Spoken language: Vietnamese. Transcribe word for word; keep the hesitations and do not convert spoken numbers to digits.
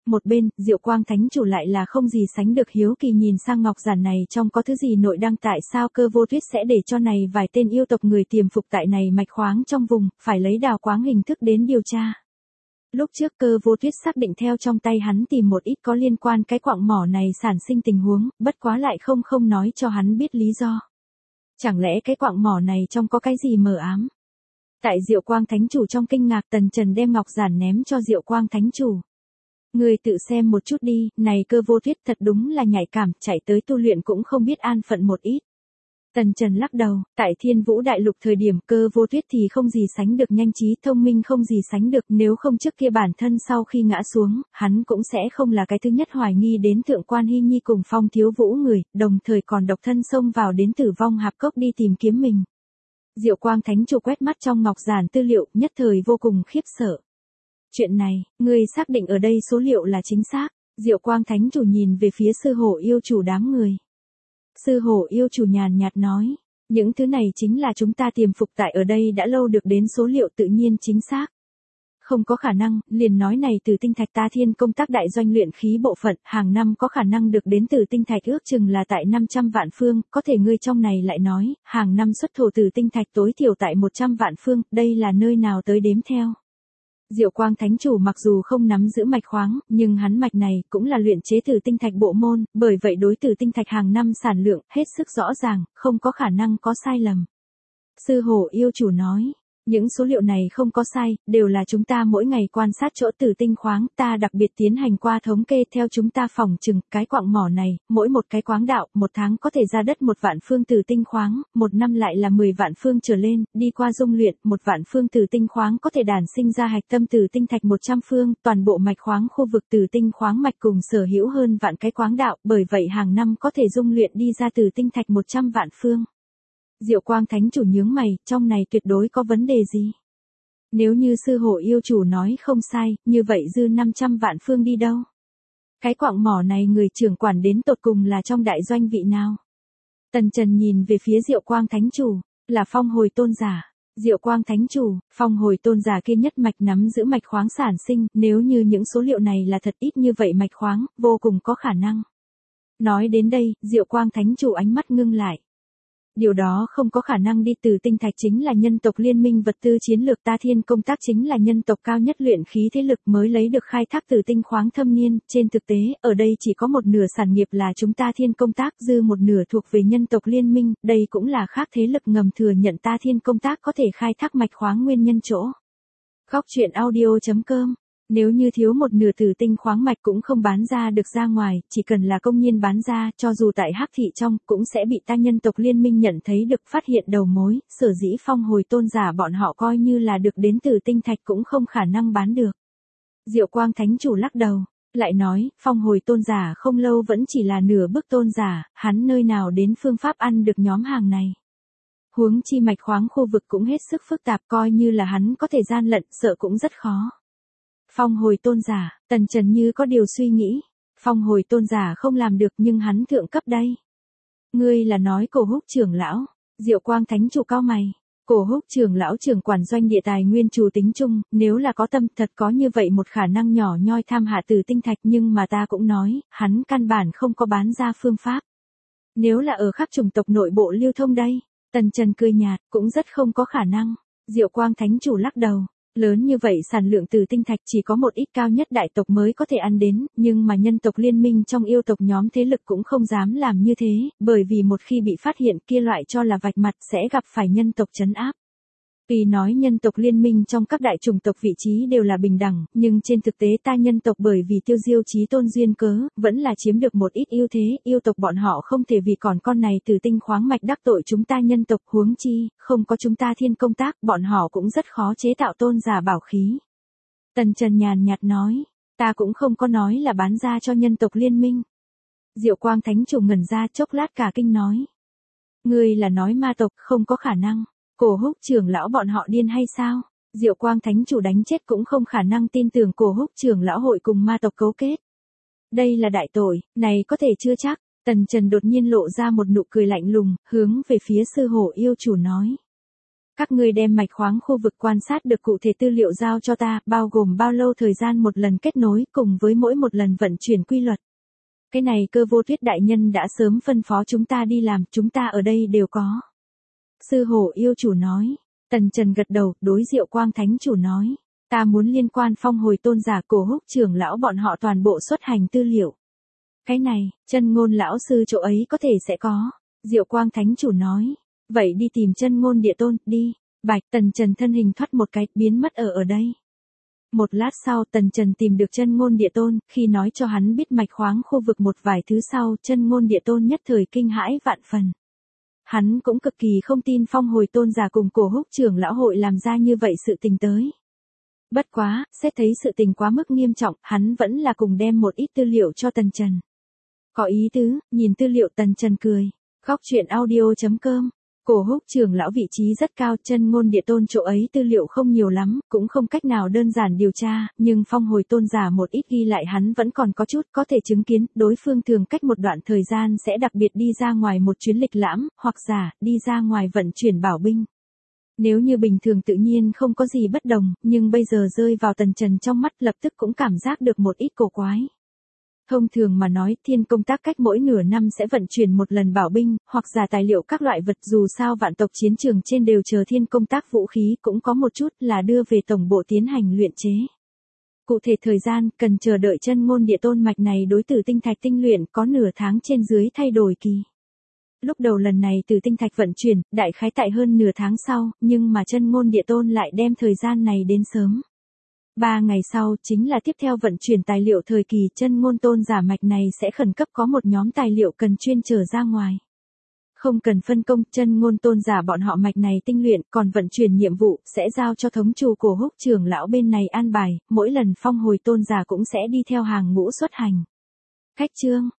một bên, Diệu Quang Thánh Chủ lại là không gì sánh được hiếu kỳ nhìn sang ngọc giản này trong có thứ gì nội đăng, tại sao Cơ Vô Tuyết sẽ để cho này vài tên yêu tộc người tiềm phục tại này mạch khoáng trong vùng, phải lấy đào quáng hình thức đến điều tra. Lúc trước Cơ Vô Tuyết xác định theo trong tay hắn tìm một ít có liên quan cái quặng mỏ này sản sinh tình huống, bất quá lại không không nói cho hắn biết lý do. Chẳng lẽ cái quặng mỏ này trong có cái gì mờ ám? Tại Diệu Quang Thánh Chủ trong kinh ngạc, Tần Trần đem ngọc giản ném cho Diệu Quang Thánh Chủ. Người tự xem một chút đi, này Cơ Vô Tuyết thật đúng là nhạy cảm, chạy tới tu luyện cũng không biết an phận một ít. Tần Trần lắc đầu, tại Thiên Vũ Đại Lục thời điểm Cơ Vô Tuyết thì không gì sánh được nhanh trí, thông minh không gì sánh được, nếu không trước kia bản thân sau khi ngã xuống, hắn cũng sẽ không là cái thứ nhất hoài nghi đến Thượng Quan Hy Nhi cùng Phong Thiếu Vũ người, đồng thời còn độc thân xông vào đến Tử Vong Hạp Cốc đi tìm kiếm mình. Diệu Quang Thánh Chủ quét mắt trong ngọc giản tư liệu, nhất thời vô cùng khiếp sợ. Chuyện này, ngươi xác định ở đây số liệu là chính xác? Diệu Quang Thánh Chủ nhìn về phía Sư Hổ Yêu Chủ đám người. Sư Hổ Yêu Chủ nhàn nhạt nói, những thứ này chính là chúng ta tiềm phục tại ở đây đã lâu được đến số liệu tự nhiên chính xác. Không có khả năng, liền nói này từ tinh thạch ta Thiên Công Tác đại doanh luyện khí bộ phận, hàng năm có khả năng được đến từ tinh thạch ước chừng là tại năm trăm vạn phương, có thể ngươi trong này lại nói, hàng năm xuất thổ từ tinh thạch tối thiểu tại một trăm vạn phương, đây là nơi nào tới đếm theo. Diệu Quang Thánh Chủ mặc dù không nắm giữ mạch khoáng, nhưng hắn mạch này cũng là luyện chế từ tinh thạch bộ môn, bởi vậy đối từ tinh thạch hàng năm sản lượng hết sức rõ ràng, không có khả năng có sai lầm. Sư Hổ Yêu Chủ nói, những số liệu này không có sai, đều là chúng ta mỗi ngày quan sát chỗ tử tinh khoáng, ta đặc biệt tiến hành qua thống kê theo chúng ta phỏng chừng, cái quặng mỏ này, mỗi một cái khoáng đạo, một tháng có thể ra đất một vạn phương tử tinh khoáng, một năm lại là mười vạn phương trở lên, đi qua dung luyện, một vạn phương tử tinh khoáng có thể đản sinh ra hạch tâm tử tinh thạch một trăm phương, toàn bộ mạch khoáng khu vực tử tinh khoáng mạch cùng sở hữu hơn vạn cái khoáng đạo, bởi vậy hàng năm có thể dung luyện đi ra tử tinh thạch một trăm vạn phương. Diệu Quang Thánh Chủ nhướng mày, trong này tuyệt đối có vấn đề gì? Nếu như Sư Hổ Yêu Chủ nói không sai, như vậy dư năm trăm vạn phương đi đâu? Cái quặng mỏ này người trưởng quản đến tột cùng là trong đại doanh vị nào? Tần Trần nhìn về phía Diệu Quang Thánh Chủ, là Phong Hồi Tôn Giả. Diệu Quang Thánh Chủ, Phong Hồi Tôn Giả kia nhất mạch nắm giữ mạch khoáng sản sinh, nếu như những số liệu này là thật ít như vậy mạch khoáng, vô cùng có khả năng. Nói đến đây, Diệu Quang Thánh Chủ ánh mắt ngưng lại. Điều đó không có khả năng đi từ tinh thạch chính là nhân tộc liên minh vật tư chiến lược ta Thiên Công Tác chính là nhân tộc cao nhất luyện khí thế lực mới lấy được khai thác từ tinh khoáng thâm niên, trên thực tế, ở đây chỉ có một nửa sản nghiệp là chúng ta Thiên Công Tác, dư một nửa thuộc về nhân tộc liên minh, đây cũng là khác thế lực ngầm thừa nhận ta Thiên Công Tác có thể khai thác mạch khoáng nguyên nhân chỗ. Góc truyện audio chấm com. Nếu như thiếu một nửa tử tinh khoáng mạch cũng không bán ra được ra ngoài, chỉ cần là công nhiên bán ra, cho dù tại Hắc thị trong, cũng sẽ bị ta nhân tộc liên minh nhận thấy được phát hiện đầu mối, sở dĩ Phong Hồi Tôn Giả bọn họ coi như là được đến từ tinh thạch cũng không khả năng bán được. Diệu Quang Thánh Chủ lắc đầu, lại nói, Phong Hồi Tôn Giả không lâu vẫn chỉ là nửa bước tôn giả, hắn nơi nào đến phương pháp ăn được nhóm hàng này. Huống chi mạch khoáng khu vực cũng hết sức phức tạp, coi như là hắn có thể gian lận, sợ cũng rất khó. Phong Hồi Tôn Giả, Tần Trần như có điều suy nghĩ. Phong Hồi Tôn Giả không làm được nhưng hắn thượng cấp đây. Ngươi là nói Cổ Húc trưởng lão? Diệu Quang Thánh Chủ cao mày. Cổ Húc trưởng lão trưởng quản doanh địa tài nguyên chủ tính chung, nếu là có tâm thật có như vậy một khả năng nhỏ nhoi tham hạ từ tinh thạch, nhưng mà ta cũng nói, hắn căn bản không có bán ra phương pháp. Nếu là ở khắp chủng tộc nội bộ lưu thông đây, Tần Trần cười nhạt, cũng rất không có khả năng. Diệu Quang Thánh Chủ lắc đầu. Lớn như vậy sản lượng từ tinh thạch chỉ có một ít cao nhất đại tộc mới có thể ăn đến, nhưng mà nhân tộc liên minh trong yêu tộc nhóm thế lực cũng không dám làm như thế, bởi vì một khi bị phát hiện kia loại cho là vạch mặt sẽ gặp phải nhân tộc trấn áp. Tuy nói nhân tộc liên minh trong các đại chủng tộc vị trí đều là bình đẳng, nhưng trên thực tế ta nhân tộc bởi vì tiêu diêu chí tôn duyên cớ, vẫn là chiếm được một ít ưu thế, yêu tộc bọn họ không thể vì còn con này từ tinh khoáng mạch đắc tội chúng ta nhân tộc, huống chi, không có chúng ta Thiên Công Tác, bọn họ cũng rất khó chế tạo tôn giả bảo khí. Tần Trần nhàn nhạt nói, ta cũng không có nói là bán ra cho nhân tộc liên minh. Diệu Quang Thánh Chủ ngẩn ra chốc lát cả kinh nói. Ngươi là nói ma tộc không có khả năng. Cổ Húc trưởng lão bọn họ điên hay sao? Diệu Quang Thánh Chủ đánh chết cũng không khả năng tin tưởng Cổ Húc trưởng lão hội cùng ma tộc cấu kết. Đây là đại tội, này có thể chưa chắc. Tần Trần đột nhiên lộ ra một nụ cười lạnh lùng, hướng về phía Sư Hổ Yêu Chủ nói. Các ngươi đem mạch khoáng khu vực quan sát được cụ thể tư liệu giao cho ta, bao gồm bao lâu thời gian một lần kết nối cùng với mỗi một lần vận chuyển quy luật. Cái này Cơ Vô Tuyết đại nhân đã sớm phân phó chúng ta đi làm, chúng ta ở đây đều có. Sư Hổ yêu chủ nói. Tần Trần gật đầu, đối Diệu Quang thánh chủ nói. Ta muốn liên quan Phong Hồi tôn giả, Cổ Húc trưởng lão bọn họ toàn bộ xuất hành tư liệu. Cái này, Chân Ngôn lão sư chỗ ấy có thể sẽ có. Diệu Quang thánh chủ nói. Vậy đi tìm Chân Ngôn địa tôn, đi. Bạch. Tần Trần thân hình thoát một cái, biến mất ở ở đây. Một lát sau Tần Trần tìm được Chân Ngôn địa tôn, khi nói cho hắn biết mạch khoáng khu vực một vài thứ sau, Chân Ngôn địa tôn nhất thời kinh hãi vạn phần. Hắn cũng cực kỳ không tin Phong Hồi tôn giả cùng Cổ Húc trưởng lão hội làm ra như vậy sự tình tới. Bất quá, xét thấy sự tình quá mức nghiêm trọng, hắn vẫn là cùng đem một ít tư liệu cho Tần Trần. Có ý tứ, nhìn tư liệu Tần Trần cười. Góc truyện audio chấm com. Cổ Húc trưởng lão vị trí rất cao, Chân Ngôn địa tôn chỗ ấy tư liệu không nhiều lắm, cũng không cách nào đơn giản điều tra, nhưng Phong Hồi tôn giả một ít ghi lại hắn vẫn còn có chút có thể chứng kiến, đối phương thường cách một đoạn thời gian sẽ đặc biệt đi ra ngoài một chuyến lịch lãm, hoặc giả, đi ra ngoài vận chuyển bảo binh. Nếu như bình thường tự nhiên không có gì bất đồng, nhưng bây giờ rơi vào Tần Trần trong mắt lập tức cũng cảm giác được một ít cổ quái. Thông thường mà nói, thiên công tác cách mỗi nửa năm sẽ vận chuyển một lần bảo binh, hoặc giả tài liệu các loại vật, dù sao vạn tộc chiến trường trên đều chờ thiên công tác vũ khí, cũng có một chút là đưa về tổng bộ tiến hành luyện chế. Cụ thể thời gian, cần chờ đợi Chân Ngôn địa tôn mạch này đối tử tinh thạch tinh luyện có nửa tháng trên dưới thay đổi kỳ. Lúc đầu lần này từ tinh thạch vận chuyển, đại khái tại hơn nửa tháng sau, nhưng mà Chân Ngôn địa tôn lại đem thời gian này đến sớm. Ba ngày sau, chính là tiếp theo vận chuyển tài liệu thời kỳ, Chân Ngôn tôn giả mạch này sẽ khẩn cấp có một nhóm tài liệu cần chuyên trở ra ngoài. Không cần phân công, Chân Ngôn tôn giả bọn họ mạch này tinh luyện, còn vận chuyển nhiệm vụ, sẽ giao cho thống chủ Cổ Húc trưởng lão bên này an bài, mỗi lần Phong Hồi tôn giả cũng sẽ đi theo hàng ngũ xuất hành. Khách chương.